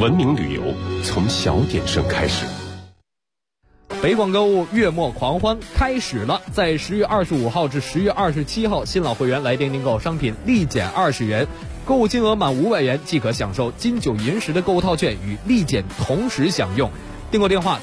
文明旅游从小点声开始。 北广购物月末狂欢开始了，在10月25号至10月27号，新老会员来店订购商品立减20元，购物金额满500元即可享受金九银十的购物套券与立减同时享用。订购电话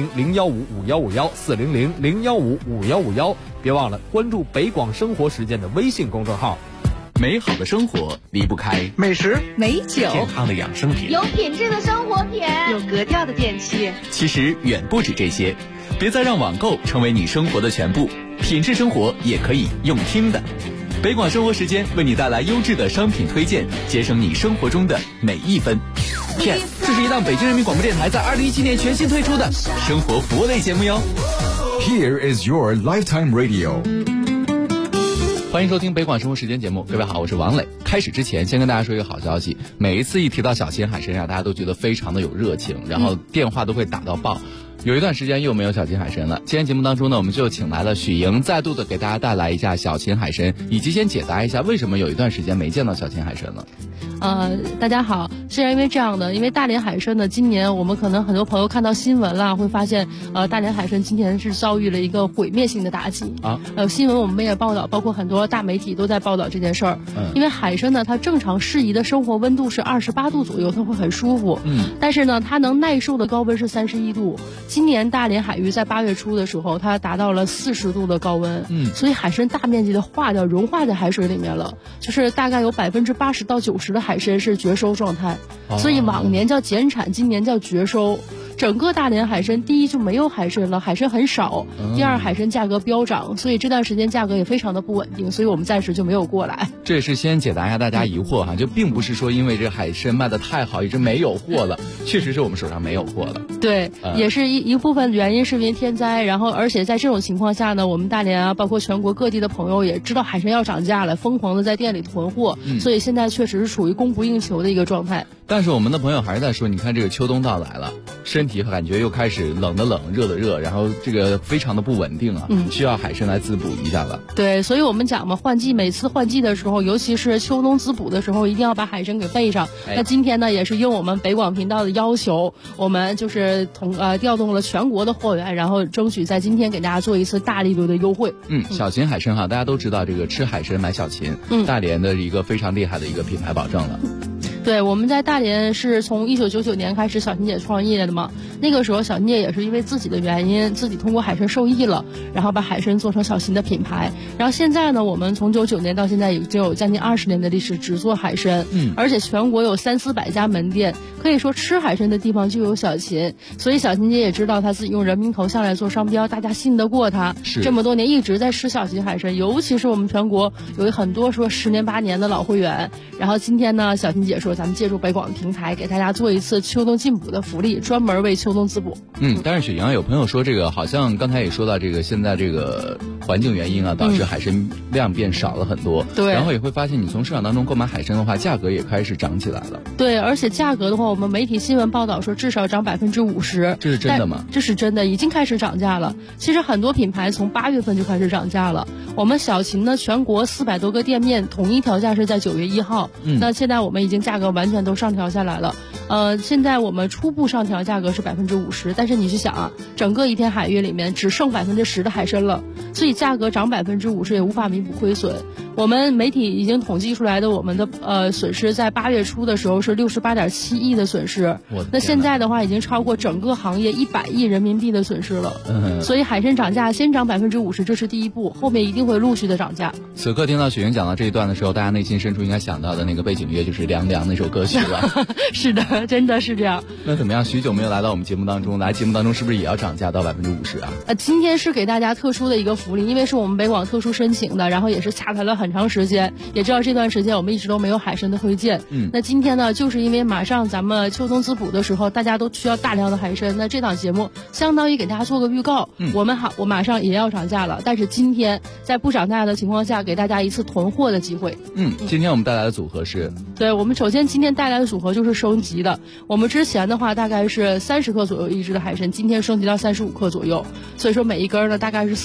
400-015-5151，400-015-5151，别忘了关注北广生活实践的微信公众号。 美好的生活离不开美食、 美酒、 健康的养生品、 有品质的生活品、 有格调的电器。 其实远不止这些，别再让网购成为你生活的全部，品质生活也可以用听的。北广生活时间为你带来优质的商品推荐，节省你生活中的每一分。Yes， 这是一档北京人民广播电台在2017年全新推出的生活服务类节目哟。 Here is your lifetime radio。 欢迎收听北广生活时间节目，各位好，我是王磊。开始之前先跟大家说一个好消息，每一次一提到小秦海参大家都觉得非常的有热情，然后电话都会打到爆。有一段时间又没有小秦海参了，今天节目当中呢，我们就请来了许莹，再度的给大家带来一下小秦海参，以及先解答一下为什么有一段时间没见到小秦海参了。 大家好，是因为这样的，因为大连海参呢，今年我们可能很多朋友看到新闻了，会发现大连海参今年是遭遇了一个毁灭性的打击啊。新闻我们也报道，包括很多大媒体都在报道这件事儿。因为海参呢，它正常适宜的生活温度是28度左右，它会很舒服。但是呢，它能耐受的高温是31度。今年大连海域在8月初的时候，它达到了40度的高温。所以海参大面积的融化在海水里面了，就是大概有80%到90%的海参是绝收状态，所以往年叫减产，今年叫绝收。整个大连海参，第一就没有海参了，海参很少；第二，海参价格飙涨，所以这段时间价格也非常的不稳定，所以我们暂时就没有过来。 这也是先解答一下大家疑惑哈，就并不是说因为这海参卖的太好，一直没有货了，确实是我们手上没有货了。 对，也是一部分原因是因为天灾，然后而且在这种情况下呢，我们大连啊，包括全国各地的朋友也知道海参要涨价了，疯狂的在店里囤货，所以现在确实是属于供不应求的一个状态。 但是我们的朋友还是在说，你看这个秋冬到来了，身体感觉又开始冷的冷，热的热，然后这个非常的不稳定啊，需要海参来滋补一下了。 对，所以我们讲嘛，每次换季的时候，尤其是秋冬滋补的时候，一定要把海参给备上。那今天呢，也是应我们北广频道的要求，我们就是调动了全国的货源，然后争取在今天给大家做一次大力度的优惠。 小秦海参哈，大家都知道这个吃海参买小秦，大连的一个非常厉害的一个品牌保证了。 对，我们在大连是从1999年开始小秦姐创业的嘛，那个时候小秦姐也是因为自己的原因，自己通过海参受益了，然后把海参做成小秦的品牌。然后现在呢，我们从99年到现在已经有将近20年的历史，只做海参，而且全国有300-400家门店，可以说吃海参的地方就有小秦。所以小秦姐也知道她自己用人民头像来做商标，大家信得过她，这么多年一直在吃小秦海参，尤其是我们全国有很多说10年8年的老会员。然后今天呢，小秦姐说咱们借助北广的平台给大家做一次秋冬进补的福利，专门为秋冬滋补。 但是雪莹有朋友说这个好像刚才也说到这个现在这个环境原因啊，导致海参量变少了很多。对，然后也会发现你从市场当中购买海参的话，价格也开始涨起来了。 对，而且价格的话，我们媒体新闻报道说至少涨50%。 这是真的吗？ 这是真的，已经开始涨价了。其实很多品牌从8月份就开始涨价了。我们小秦呢，全国400多个店面统一调价是在9月1号。那现在我们已经价格完全都上调下来了。现在我们初步上调价格是50%，但是你去想啊，整个一片海域里面只剩10%的海参了，所以价格涨50%也无法弥补亏损。我们媒体已经统计出来的我们的损失，在8月初的时候是68.7亿的损失，那现在的话已经超过整个行业100亿人民币的损失了。所以海参涨价先涨50%，这是第一步，后面一定会陆续的涨价。 此刻听到雪莹讲到这一段的时候，大家内心深处应该想到的那个背景乐就是《凉凉》那首歌曲了。 是的，真的是这样。 那怎么样？许久没有来到我们节目当中，来节目当中是不是也要涨价到50%啊？ 今天是给大家特殊的一个福利，因为是我们北广特殊申请的，然后也是洽谈了很长时间，也知道这段时间我们一直都没有海参的推荐。那今天呢，就是因为马上咱们秋冬滋补的时候，大家都需要大量的海参，那这档节目相当于给大家做个预告。我马上也要涨价了，但是今天在不涨价的情况下，给大家一次囤货的机会。 今天我们带来的组合是？ 对，我们首先今天带来的组合就是升级的。我们之前的话大概是30克左右一只的海参，今天升级到35克左右，所以说每一根呢大概是4年左右。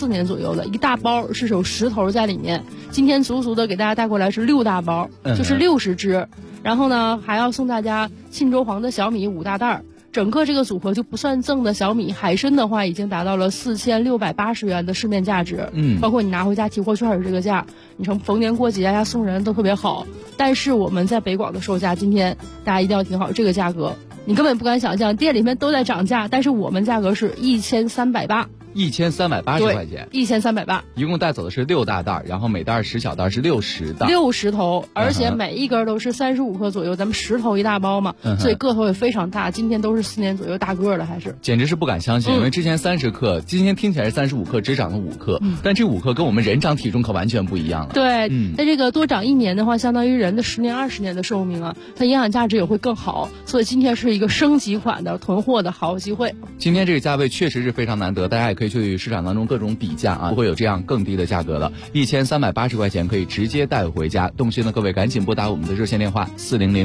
右的，一大包是有10头在里面。今天足足的给大家带过来是6大包，就是60只。然后呢，还要送大家沁州黄的小米5大袋。整个这个组合就不算赠的小米海参的话，已经达到了4680元的市面价值。包括你拿回家提货券的这个价，你从逢年过节呀送人都特别好。但是我们在北广的售价，今天大家一定要听好这个价格，你根本不敢想象，店里面都在涨价，但是我们价格是1380。 1380块钱 ，1380， 一共带走的是6大袋，然后每袋10小袋是60袋 ，60头，而且每一根都是35克左右，咱们10头一大包嘛，所以个头也非常大。今天都是4年左右大个的，还是简直是不敢相信，因为之前30克，今天听起来是35克，只长了5克，但这5克跟我们人长体重可完全不一样了。 对，那这个多长1年的话，相当于人的10年20年的寿命啊，它营养价值也会更好。所以今天是一个升级款的囤货的好机会。 今天这个价位确实是非常难得，大家也可以去市场当中各种比价啊，不会有这样更低的价格了。1380块钱可以直接带回家。动心的各位赶紧拨打我们的热线电话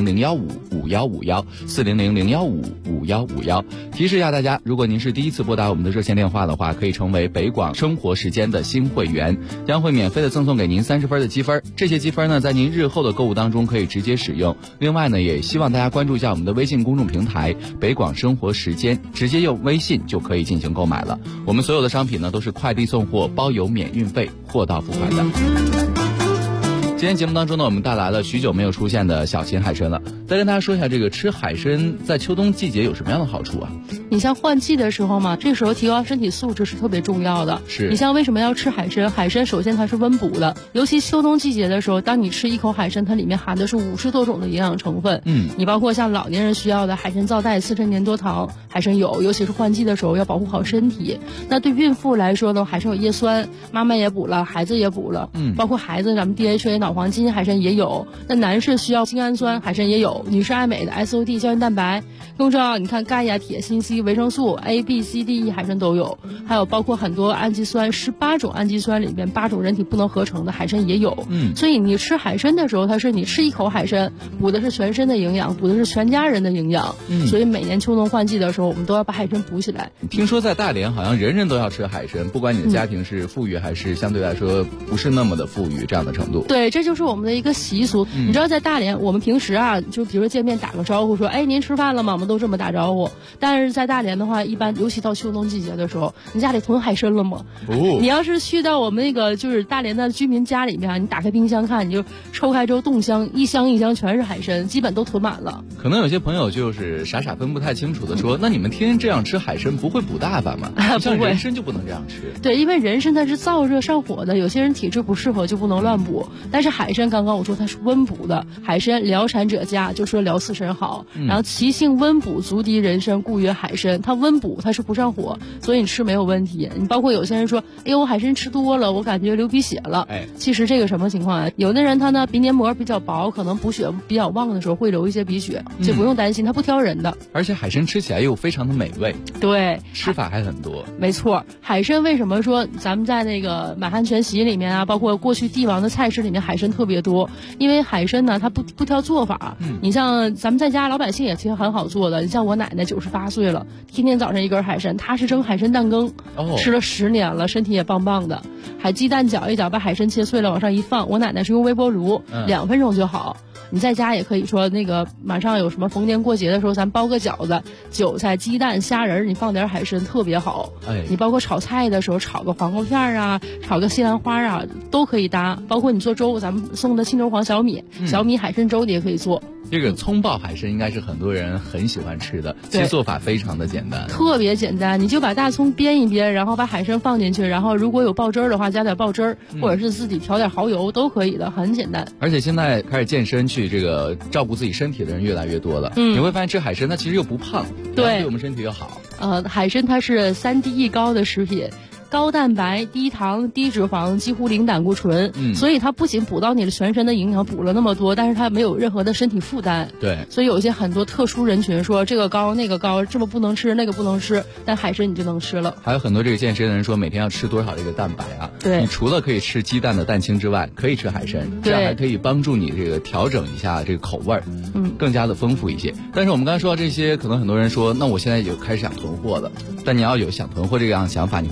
400-015-5151，400-015-5151。提示一下大家，如果您是第一次拨打我们的热线电话的话，可以成为北广生活时间的新会员，将会免费的赠送给您30分的积分。这些积分呢，在您日后的购物当中可以直接使用。另外呢，也希望大家关注一下我们的微信公众平台北广生活时间，直接用微信就可以进行购买了。我们所有的商品呢都是快递送货，包邮免运费，货到付款的。今天节目当中呢，我们带来了许久没有出现的小型海参了。再跟大家说一下，这个吃海参在秋冬季节有什么样的好处啊？ 你像换季的时候嘛，这时候提高身体素质是特别重要的。 是。 你像为什么要吃海参？海参首先它是温补的，尤其秋冬季节的时候，当你吃一口海参，它里面含的是50多种的营养成分。你包括像老年人需要的海参皂苷、刺身粘多糖，海参有，尤其是换季的时候要保护好身体。那对孕妇来说呢，海参有叶酸，妈妈也补了，孩子也补了。包括孩子咱们 DHA 脑黄金海参也有。那男士需要精氨酸，海参也有。女士爱美的 SOD 胶原蛋白，更重要，你看钙呀、铁、锌、硒、维生素 A、B、C、D、E 海参都有，还有包括很多氨基酸，18种氨基酸里面8种人体不能合成的海参也有。所以你吃海参的时候，它是你吃一口海参，补的是全身的营养，补的是全家人的营养。所以每年秋冬换季的时候，我们都要把海参补起来。 听说在大连好像人人都要吃海参，不管你的家庭是富裕还是相对来说不是那么的富裕这样的程度。 对，这就是我们的一个习俗。你知道在大连，我们平时啊，就比如说见面打个招呼说，哎，您吃饭了吗？我们都这么打招呼。但是在大连的话，一般尤其到秋冬季节的时候，你家里囤海参了吗？你要是去到我们那个就是大连的居民家里面，你打开冰箱看，你就抽开之后冻箱，一箱一箱全是海参，基本都囤满了。 可能有些朋友就是傻傻分不太清楚的说，那你们天天这样吃海参不会补大发吗？像人参就不能这样吃。 对，因为人参它是燥热上火的，有些人体质不适合就不能乱补。但是海参刚刚我说它是温补的，海参疗产者佳，就说疗刺参好。然后其性温补，足敌人参，故曰海参。它温补，它是不上火，所以你吃没有问题。你包括有些人说，哎呦，海参吃多了，我感觉流鼻血了。其实这个什么情况啊？有的人他呢鼻黏膜比较薄，可能补血比较旺的时候会流一些鼻血，就不用担心，它不挑人的。 而且海参吃起来又非常的美味。 对， 吃法还很多。 没错，海参为什么说咱们在那个满汉全席里面啊，包括过去帝王的菜式里面海参特别多？因为海参呢，它不挑做法。你像咱们在家老百姓也其实很好做的。你像我奶奶98岁了，天天早上一根海参，她是蒸海参蛋羹，吃了10年了，身体也棒棒的。还鸡蛋搅一搅，把海参切碎了往上一放。我奶奶是用微波炉，2分钟就好。你在家也可以说那个马上有什么逢年过节的时候，咱包个饺子，韭菜、鸡蛋、虾仁，你放点海参特别好。你包括炒菜的时候，炒个黄瓜片啊，炒个西兰花啊，都可以搭。包括你做粥，咱们送的沁州黄小米海参粥你也可以做。 这个葱爆海参应该是很多人很喜欢吃的，其实做法非常的简单， 特别简单。你就把大葱煸一煸，然后把海参放进去，然后如果有爆汁儿的话，加点爆汁儿，或者是自己调点蚝油都可以的，很简单。 而且现在开始健身去这个照顾自己身体的人越来越多了，你会发现吃海参它其实又不胖，对我们身体又好。 海参它是3低1高的食品。高蛋白、低糖、低脂肪，几乎零胆固醇，所以它不仅补到你的全身的营养，补了那么多，但是它没有任何的身体负担。 对， 所以有一些很多特殊人群说这个高那个高，这么不能吃那个不能吃，但海参你就能吃了。 还有很多这个健身的人说每天要吃多少这个蛋白啊？ 对， 你除了可以吃鸡蛋的蛋清之外，可以吃海参，这样还可以帮助你这个调整一下这个口味儿，更加的丰富一些。但是我们刚才说到这些，可能很多人说，那我现在有开始想囤货了，但你要有想囤货这样想法，你会发现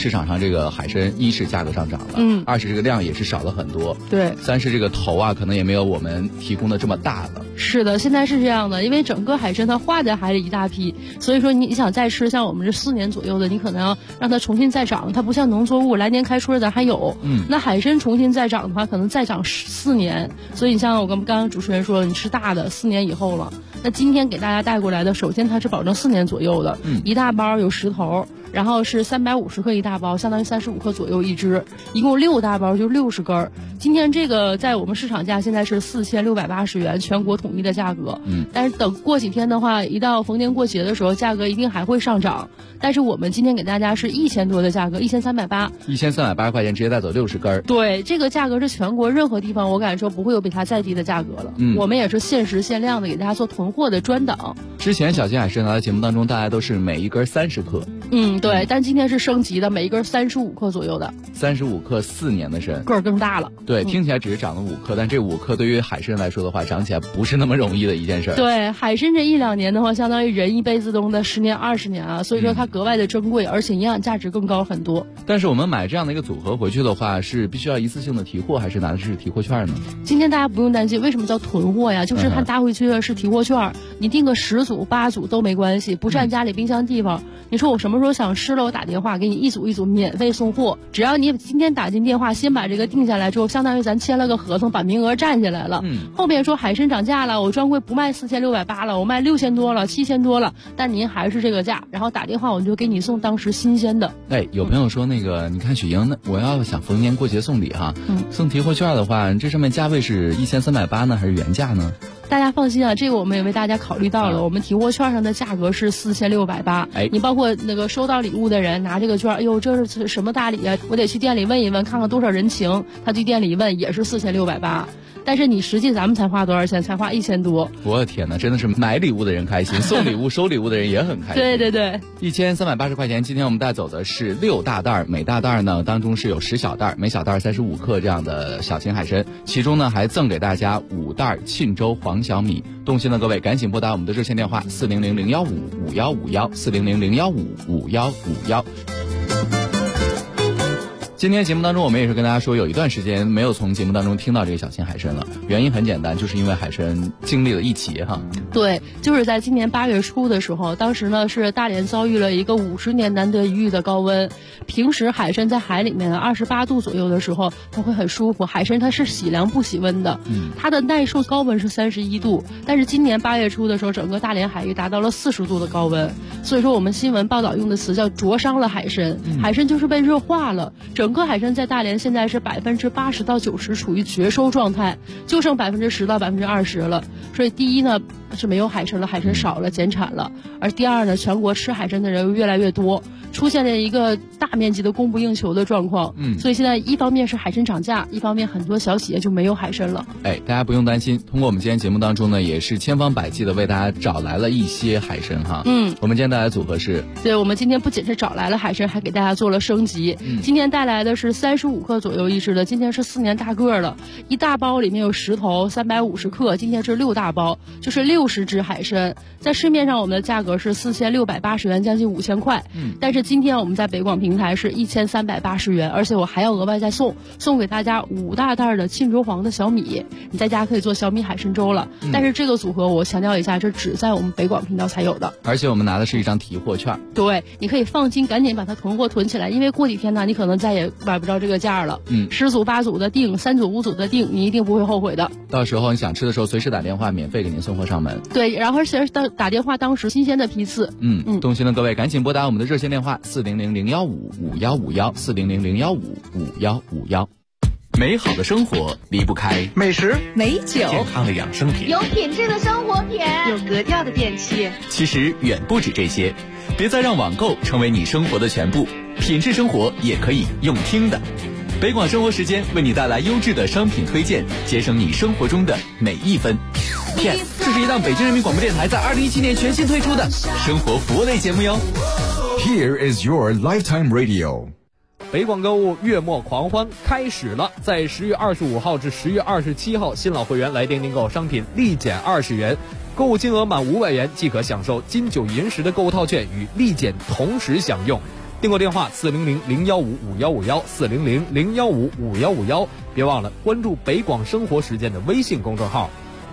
市场上这个海参一是价格上涨了，二是这个量也是少了很多， 对， 三是这个头啊可能也没有我们提供的这么大了。 是的，现在是这样的，因为整个海参它化在海里一大批，所以说你想再吃像我们这4年左右的，你可能要让它重新再长，它不像农作物来年开春咱还有，那海参重新再长的话，可能再长4年，所以你像我跟刚刚主持人说，你吃大的4年以后了。那今天给大家带过来的，首先它是保证4年左右的，一大包有10头。然后是350克一大包，相当于35克左右一只，一共6大包就60根。今天这个在我们市场价现在是4680元，全国统一的价格。但是等过几天的话，一到逢年过节的时候，价格一定还会上涨。但是我们今天给大家是1000多的价格，1380，1380 块钱直接带走60根。 对，这个价格是全国任何地方我敢说不会有比它再低的价格了。我们也是限时限量的给大家做囤货的专档。 之前小金海参来的节目当中，大家都是每一根30克。 对，但今天是升级的，每一根35克左右的 ，35克4年的参， 个儿更大了。 对，听起来只是长了5克，但这5克对于海参来说的话，长起来不是那么容易的一件事。 对，海参这1-2年的话，相当于人一辈子中的10年20年啊，所以说它格外的珍贵，而且营养价值更高很多。 但是我们买这样的一个组合回去的话，是必须要一次性的提货，还是拿的是提货券呢？ 今天大家不用担心，为什么叫囤货呀？就是它搭回去的是提货券，你订个10组8组都没关系，不占家里冰箱地方。你说我什么时候想吃了，我打电话给你一组一组免费送货，只要你今天打进电话，先把这个定下来之后，相当于咱签了个合同，把名额占下来了。后面说海参涨价了，我专柜不卖4680了，我卖6000多了，7000多了，但您还是这个价，然后打电话我就给你送当时新鲜的。 有朋友说那个，你看雪莹，我要想逢年过节送礼哈，送提货券的话，这上面价位是1380呢，还是原价呢？ 大家放心啊，这个我们也为大家考虑到了，我们提货券上的价格是4680。你包括那个收到礼物的人拿这个券，哎呦，这是什么大礼啊？我得去店里问一问，看看多少人情。他去店里问也是4680。但是你实际咱们才花多少钱？才花1000多。 我的天哪，真的是买礼物的人开心，送礼物收礼物的人也很开心。 对对对 ，1380块钱。今天我们带走的是6大袋，每大袋呢当中是有10小袋，每小袋35克这样的小型海参，其中呢还赠给大家5袋沁州黄小米。动心的各位赶紧拨打我们的热线电话400-015-5151，400-015-5151。今天节目当中，我们也是跟大家说，有一段时间没有从节目当中听到这个小型海参了。原因很简单，就是因为海参经历了一劫哈。 对，就是在今年8月初的时候，当时呢是大连遭遇了一个50年难得一遇的高温。平时海参在海里面28度左右的时候，它会很舒服。海参它是喜凉不喜温的，它的耐受高温是31度。但是今年8月初的时候，整个大连海域达到了40度的高温。所以说我们新闻报道用的词叫灼伤了海参，海参就是被热化了。整个海参在大连现在是80%到90%处于绝收状态，就剩10%到20%了。所以第一呢是没有海参了，海参少了，减产了。而第二呢，全国吃海参的人越来越多，出现了一个大面积的供不应求的状况。所以现在一方面是海参涨价，一方面很多小企业就没有海参了。 大家不用担心，通过我们今天节目当中呢，也是千方百计的为大家找来了一些海参哈。我们今天带来的组合是， 对，我们今天不仅是找来了海参，还给大家做了升级。今天带来的是35克左右一只的，今天是4年大个了，一大包里面有10头，350克，今天是6大包，就是60只海参。在市面上我们的价格是4680元，将近5000块。但是今天我们在北广平台是1380元，而且我还要额外再送给大家5大袋的沁州黄的小米，你在家可以做小米海参粥了。但是这个组合我强调一下，这只在我们北广频道才有的， 而且我们拿的是一张提货券。 对，你可以放心，赶紧把它囤货囤起来，因为过几天呢，你可能再也买不着这个价了。10组8组的订，3组5组的订，你一定不会后悔的。 到时候你想吃的时候，随时打电话，免费给您送货上门。 对，然后而且打电话当时新鲜的批次。 动心的各位赶紧拨打我们的热线电话400-015-5151，400-015-5151。美好的生活离不开美食、 美酒、 健康的养生品、 有品质的生活品、 有格调的电器。 其实远不止这些，别再让网购成为你生活的全部，品质生活也可以用听的。北广生活时间为你带来优质的商品推荐，节省你生活中的每一分。这是一档北京人民广播电台在2017年全新推出的生活服务类节目哟。 Here is your lifetime radio。 北广购物月末狂欢开始了，在10月25号至10月27号，新老会员来电订购商品立减20元，购物金额满500元即可享受金9银10的购物套券与立减同时享用。 订购电话400-015-5151，400-015-5151。别忘了关注北广生活时间的微信公众号。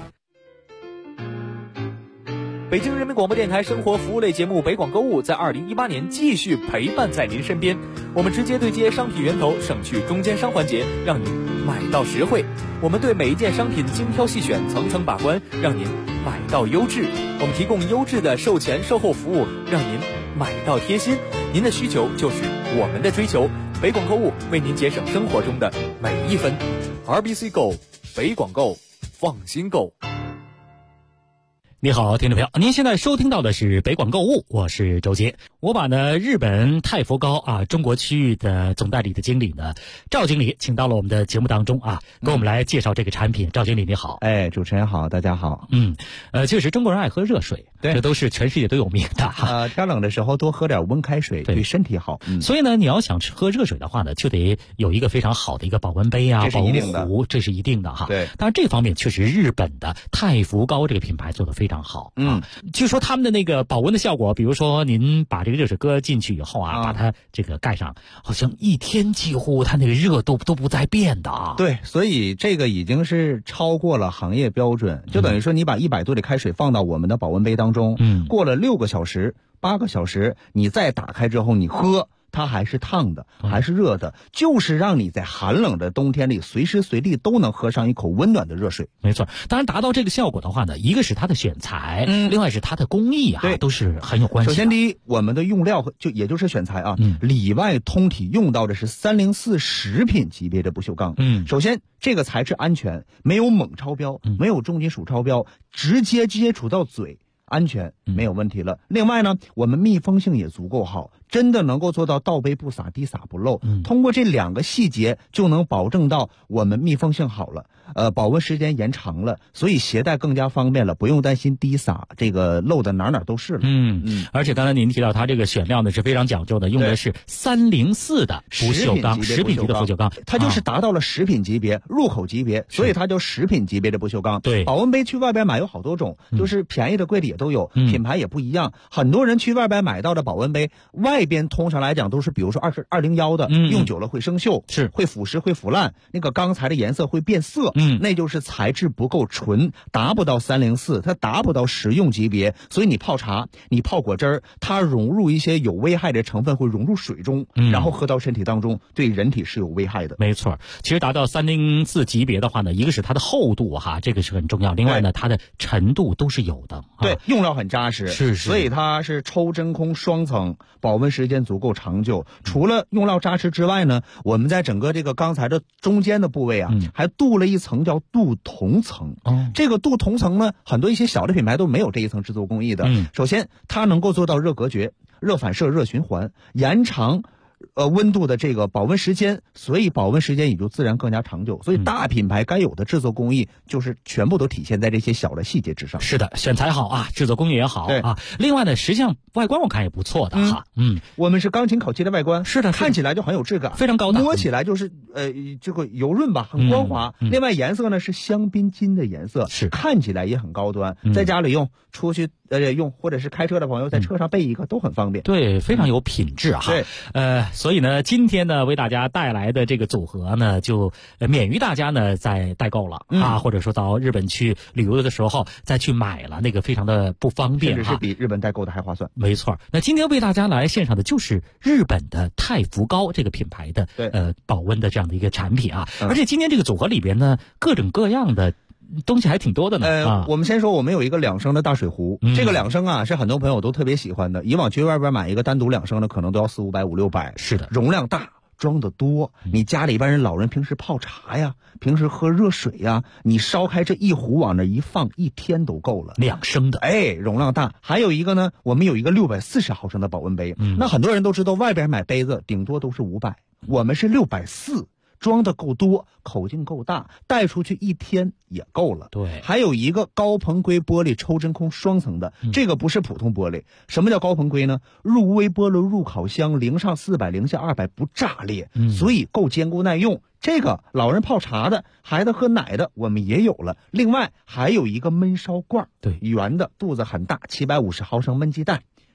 北京人民广播电台生活服务类节目北广购物在2018年继续陪伴在您身边。我们直接对接商品源头，省去中间商环节，让您买到实惠。我们对每一件商品精挑细选，层层把关，让您买到优质。我们提供优质的售前售后服务，让您买到贴心。您的需求就是我们的追求。北广购物为您节省生活中的每一分。RBC Go， 北广购，放心购。 你好，听众朋友，您现在收听到的是北广购物，我是周杰。我把日本太福高中国区域的总代理的经理赵经理请到了我们的节目当中给我们来介绍这个产品。赵经理你好。 主持人好，大家好。 确实中国人爱喝热水，对，这都是全世界都有名的天冷的时候多喝点温开水，对身体好。 所以你要想喝热水的话就得有一个非常好的一个保温杯保温壶，这是一定的对， 当然这方面确实日本的太福高这个品牌做得非常好。据说他们的那个保温的效果，比如说您把这个热水搁进去以后把它这个盖上，好像一天几乎它那个热度都不再变的对，所以这个已经是超过了行业标准，就等于说你把100度的开水放到我们的保温杯当中，过了6个小时、8个小时，你再打开之后你喝，它还是烫的，还是热的，就是让你在寒冷的冬天里随时随地都能喝上一口温暖的热水。 没错，当然达到这个效果的话一个是它的选材，另外是它的工艺都是很有关系的。 首先第一，我们的用料也就是选材里外通体用到的是304食品级别的不锈钢。首先这个材质安全，没有锰超标，没有重金属超标，直接接触到嘴，安全没有问题了。另外呢，我们密封性也足够好，真的能够做到倒杯不洒，滴洒不漏。通过这2个细节就能保证到我们密封性好了，保温时间延长了，所以携带更加方便了，不用担心滴洒这个漏的哪都是了。 而且刚才您提到它这个选料是非常讲究的，用的是304的不锈钢，食品级的不锈钢， 它就是达到了食品级别、入口级别，所以它叫食品级别的不锈钢。 对， 保温杯去外边买有好多种，就是便宜的贵的也都有，品牌也不一样。很多人去外边买到的保温杯，外边通常来讲都是比如说201的，用久了会生锈， 是会腐蚀会腐烂，那个钢材的颜色会变色，那就是材质不够纯，达不到304，它达不到食用级别。所以你泡茶，你泡果汁，它融入一些有危害的成分会融入水中，然后喝到身体当中，对人体是有危害的。 没错，其实达到304级别的话一个是它的厚度这个是很重要，另外呢它的沉度都是有的。 对，用料很扎实， 是， 所以它是抽真空双层，保温时间足够长久。除了用料扎实之外呢，我们在整个这个钢材的中间的部位还镀了一层叫镀铜层。这个镀铜层呢，很多一些小的品牌都没有这一层制作工艺的。首先它能够做到热隔绝、热反射、热循环，延长温度的这个保温时间，所以保温时间也就自然更加长久。所以大品牌该有的制作工艺就是全部都体现在这些小的细节之上。 是的，选材好制作工艺也好另外呢，实际上外观我看也不错的我们是钢琴烤漆的外观， 是的， 看起来就很有质感， 非常高档， 摸起来就是这个油润吧，很光滑。另外颜色呢是香槟金的颜色， 是看起来也很高端，在家里用，出去用，或者是开车的朋友在车上备一个都很方便。 对，非常有品质对， 所以呢，今天呢为大家带来的这个组合呢，就免于大家呢在代购了或者说到日本去旅游的时候再去买了，那个非常的不方便， 甚至是比日本代购的还划算。 没错，那今天为大家来献上的就是日本的太福高这个品牌的保温的这样的一个产品而且今天这个组合里边呢，各种各样的东西还挺多的呢。 我们先说，我们有一个2升的大水壶，这个2升是很多朋友都特别喜欢的。以往去外边买一个单独2升的，可能都要400、500、600。 是的， 容量大，装的多。你家里一般人老人平时泡茶呀，平时喝热水呀，你烧开这一壶往那一放，1天都够了。 2升的， 容量大。还有一个呢，我们有一个640毫升的保温杯。那很多人都知道，外边买杯子顶多都是500，我们是640。装的够多，口径够大，带出去1天也够了。 对， 还有一个高硼硅玻璃抽真空双层的，这个不是普通玻璃。什么叫高硼硅呢？入微波炉、入烤箱，零上400，零下200不炸裂，所以够坚固耐用。这个老人泡茶的，孩子喝奶的，我们也有了。另外还有一个焖烧罐， 对， 圆的，肚子很大，750毫升焖鸡蛋。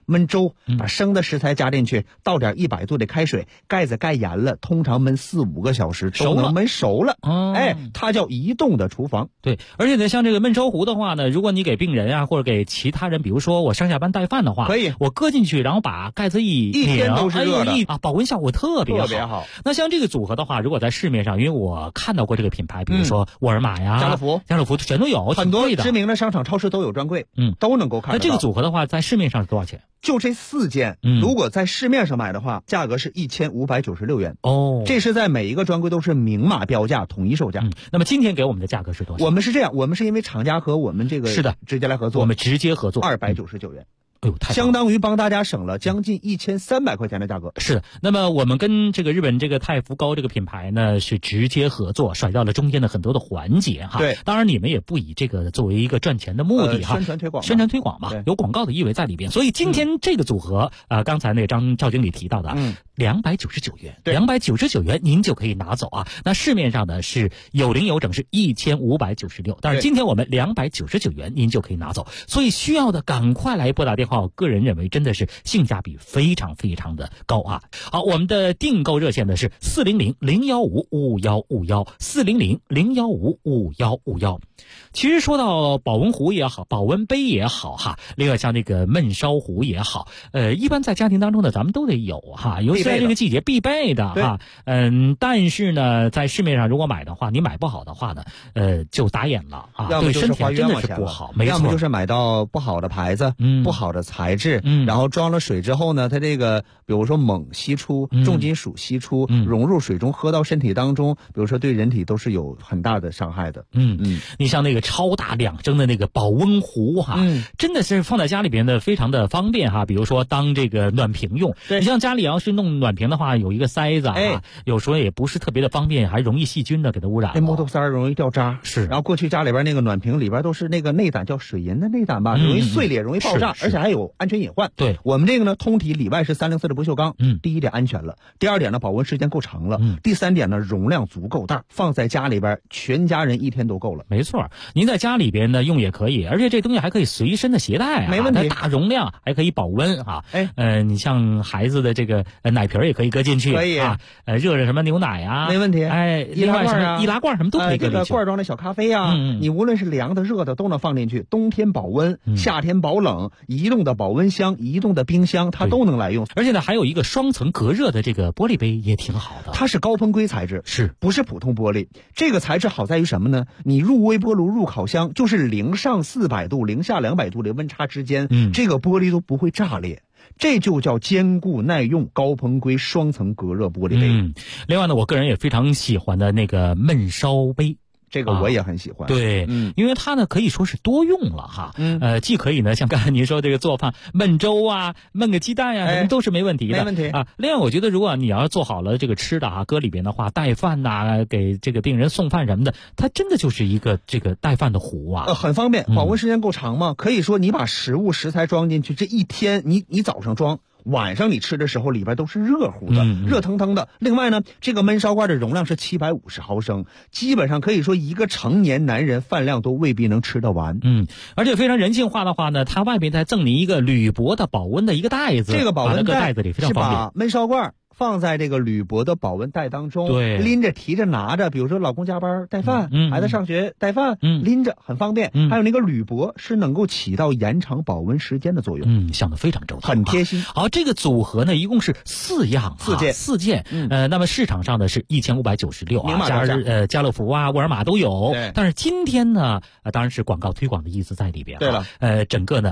焖粥，把生的食材加进去，倒点100度的开水，盖子盖严了，通常焖4、5个小时都能焖熟了。它叫移动的厨房。 对，而且呢，像这个焖粥壶的话呢，如果你给病人啊或者给其他人，比如说我上下班带饭的话， 可以， 我搁进去，然后把盖子一天都是热的保温效果特别好。那像这个组合的话，如果在市面上，因为我看到过这个品牌，比如说沃尔玛呀、家乐福全都有， 很多知名的商场、超市都有专柜，都能够看到。 那这个组合的话，在市面上是多少钱？ 就这4件，如果在市面上买的话，价格是1596元。这是在每一个专柜都是明码标价，统一售价。 那么今天给我们的价格是多少？ 我们是这样，我们是因为厂家和我们这个是的直接来合作， 我们直接合作 299元。 相当于帮大家省了将近1300块钱的价格。 是的，那么我们跟这个日本这个太福高这个品牌呢是直接合作，甩掉了中间的很多的环节哈。 对， 当然你们也不以这个作为一个赚钱的目的哈，宣传推广嘛，有广告的意味在里边。所以今天这个组合刚才那个赵经理提到的299元，299元您就可以拿走啊。那市面上的是有零有整是1596，但是今天我们299元您就可以拿走，所以需要的赶快来拨打电话。我个人认为真的是性价比非常非常的高啊！好，我们的订购热线呢是400-015-5151，400-015-5151。其实说到保温壶也好，保温杯也好哈，另外像那个焖烧壶也好，一般在家庭当中呢，咱们都得有哈，尤其在这个季节必备的哈。但是呢，在市面上如果买的话，你买不好的话呢，就打眼了啊，对身体真的是不好。没错， 要么就是买到不好的牌子，不好的材质，然后装了水之后呢，它这个比如说锰析出，重金属析出，融入水中喝到身体当中，比如说对人体都是有很大的伤害的。 你像那个超大2升的那个保温壶哈，真的是放在家里边的非常的方便哈。比如说当这个暖瓶用，你像家里要是弄暖瓶的话，有一个塞子有时候也不是特别的方便，还容易细菌的给它污染。 那木头塞容易掉渣，是。然后过去家里边那个暖瓶里边都是那个内胆，叫水银的内胆吧，容易碎裂，容易爆炸，而且还有安全隐患。 对， 我们这个呢，通体里外是304的不锈钢。第一点安全了，第二点呢，保温时间够长了，第三点呢，容量足够大，放在家里边全家人1天都够了。 没错，您在家里边呢用也可以，而且这东西还可以随身的携带啊， 没问题。 大容量还可以保温啊。你像孩子的这个奶瓶也可以搁进去， 可以啊。热什么牛奶啊， 没问题。 另外什么易拉罐什么都可以搁进去。 这个罐装的小咖啡啊，你无论是凉的热的都能放进去，冬天保温，夏天保冷，移动的保温箱、移动的冰箱它都能来用。 而且呢，还有一个双层隔热的这个玻璃杯也挺好的， 它是高硼硅材质， 不是普通玻璃？这个材质好在于什么呢？你入微波炉、入烤箱，就是0上400度、0下200度的温差之间，这个玻璃都不会炸裂。这就叫坚固耐用高硼硅双层隔热玻璃杯。 另外呢，我个人也非常喜欢的那个焖烧杯。 这个我也很喜欢， 对，因为它呢可以说是多用了哈，既可以呢像刚才您说这个做饭焖粥啊，焖个鸡蛋呀，什么都是没问题的， 没问题啊。另外我觉得如果你要做好了这个吃的啊，搁里边的话，带饭呐，给这个病人送饭什么的，它真的就是一个这个带饭的壶啊， 很方便，保温时间够长嘛，可以说你把食材装进去，这一天你早上装。晚上你吃的时候里边都是热乎的，热腾腾的。另外呢，这个焖烧罐的容量是750毫升，基本上可以说一个成年男人饭量都未必能吃得完。 而且非常人性化的话呢，它外边再赠你一个铝箔的保温的一个袋子， 这个保温袋子里非常方便。 是把焖烧罐放在这个铝箔的保温袋当中， 对， 拎着提着拿着，比如说老公加班带饭，孩子上学带饭，拎着很方便。还有那个铝箔是能够起到延长保温时间的作用。 想得非常周到， 很贴心。 好，这个组合呢一共是4件，那么市场上的是1596啊，家乐福啊、沃尔玛都有。但是今天呢，当然是广告推广的意思在里边。 对了， 整个呢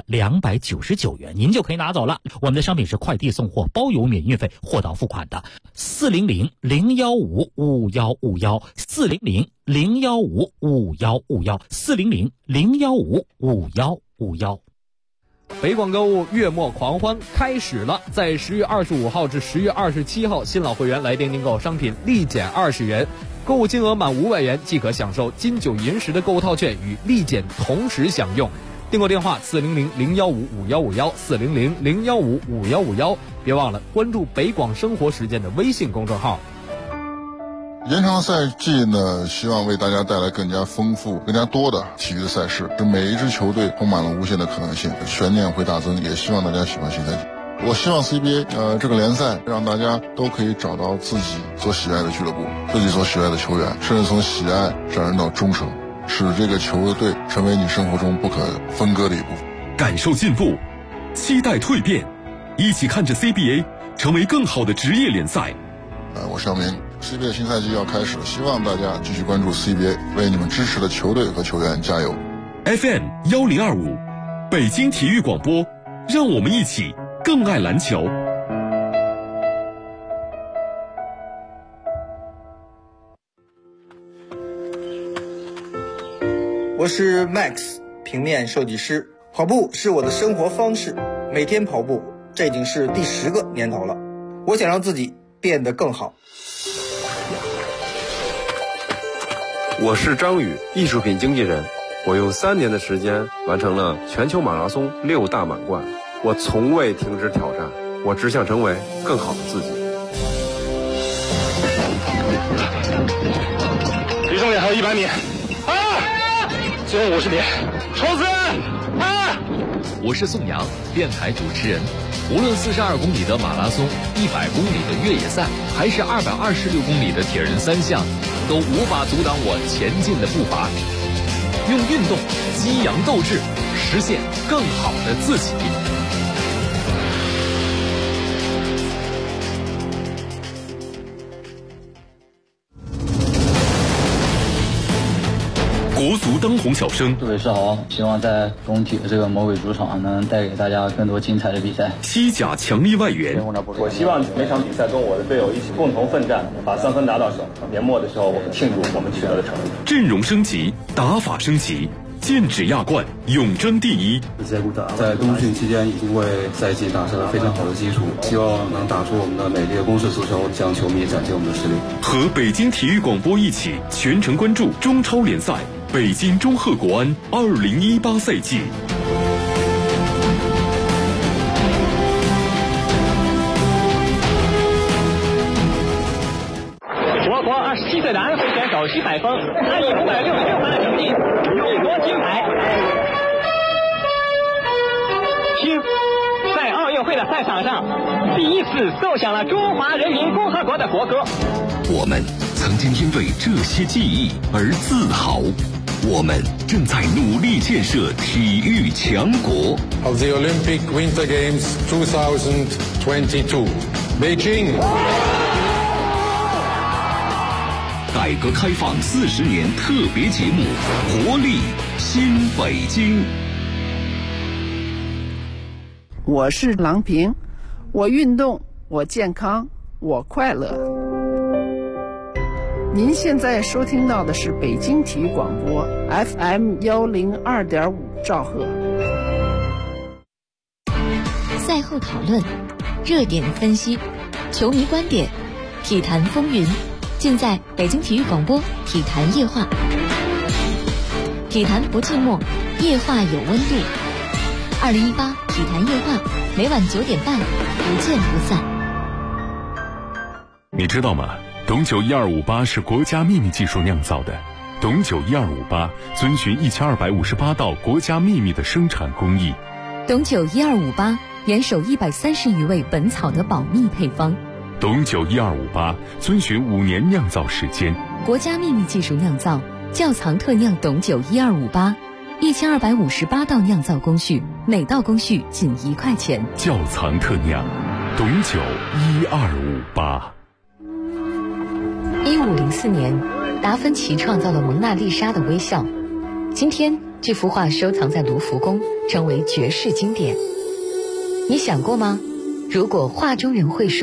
299元，您就可以拿走了。我们的商品是快递送货，包邮免运费，货到付款的。400-015-5151，400-015-5151，400-015-5151。 北广购物月末狂欢开始了，在10月25号至10月27号，新老会员来电订购商品立减20元，购物金额满500元即可享受金九银十的购物套券与立减同时享用。订购电话400-015-5151，400-015-5151，别忘了关注北广生活时间的微信公众号。 延长赛季呢，希望为大家带来更加丰富、更加多的体育的赛事，使每一支球队充满了无限的可能性，悬念会大增。也希望大家喜欢新赛季。我希望 CBA 这个联赛让大家都可以找到自己所喜爱的俱乐部，自己所喜爱的球员，甚至从喜爱上升到忠诚，使这个球队成为你生活中不可分割的一部分。 感受进步，期待蜕变，一起看着 CBA 成为更好的职业联赛。 我是姚明， CBA 新赛季要开始了，希望大家继续关注 CBA， 为你们支持的球队和球员加油。 FM 1025，北京体育广播，让我们一起更爱篮球。 我是 Max， 平面设计师。跑步是我的生活方式，每天跑步，这已经是第10个年头了。我想让自己变得更好。 我是张宇，艺术品经纪人。我用3年的时间完成了全球马拉松6大满贯。我从未停止挑战，我只想成为更好的自己。 离终点还有100米，最后50米，冲刺！ 我是宋阳，电台主持人。无论42公里的马拉松、100公里的越野赛，还是226公里的铁人3项，都无法阻挡我前进的步伐。用运动激扬斗志，实现更好的自己。 国足当红小生， 各位是好，希望在工体的这个魔鬼主场能带给大家更多精彩的比赛。 西甲强力外援， 我希望每场比赛跟我的队友一起共同奋战，把3分拿到手。年末的时候，我们庆祝我们取得的成绩。 阵容升级，打法升级，剑指亚冠，永争第一。 在冬训期间已经为赛季打下了非常好的基础，希望能打出我们的美丽的攻势足球，向球迷展现我们的实力。 和北京体育广播一起全程关注中超联赛北京中赫国安2018赛季。 我国27岁的安徽选手徐海峰，他以566分的成绩勇夺金牌。徐在奥运会的赛场上第一次奏响了中华人民共和国的国歌。 我们曾经因为这些记忆而自豪，我们正在努力建设体育强国。 Of the Olympic Winter Games 2022, Beijing。 改革开放40年特别节目，活力新北京。 我是郎平，我运动，我健康，我快乐。您现在收听到的是北京体育广播 FM 102.5兆赫。 赛后讨论，热点分析，球迷观点，体坛风云，尽在北京体育广播体坛夜话。体坛不寂寞，夜话有温度。2018体坛夜话，每晚9点半，不见不散。 你知道吗？董酒1258是国家秘密技术酿造的。董酒1258遵循1258道国家秘密的生产工艺。 董酒1258严守130余味本草的保密配方。 董酒1258遵循5年酿造时间。 国家秘密技术酿造，窖藏特酿董酒1258，1258道酿造工序，每道工序仅1块钱。 窖藏特酿，董酒1258。 1504年，达芬奇创造了蒙娜丽莎的微笑。今天，这幅画收藏在卢浮宫，成为绝世经典。你想过吗？如果画中人会说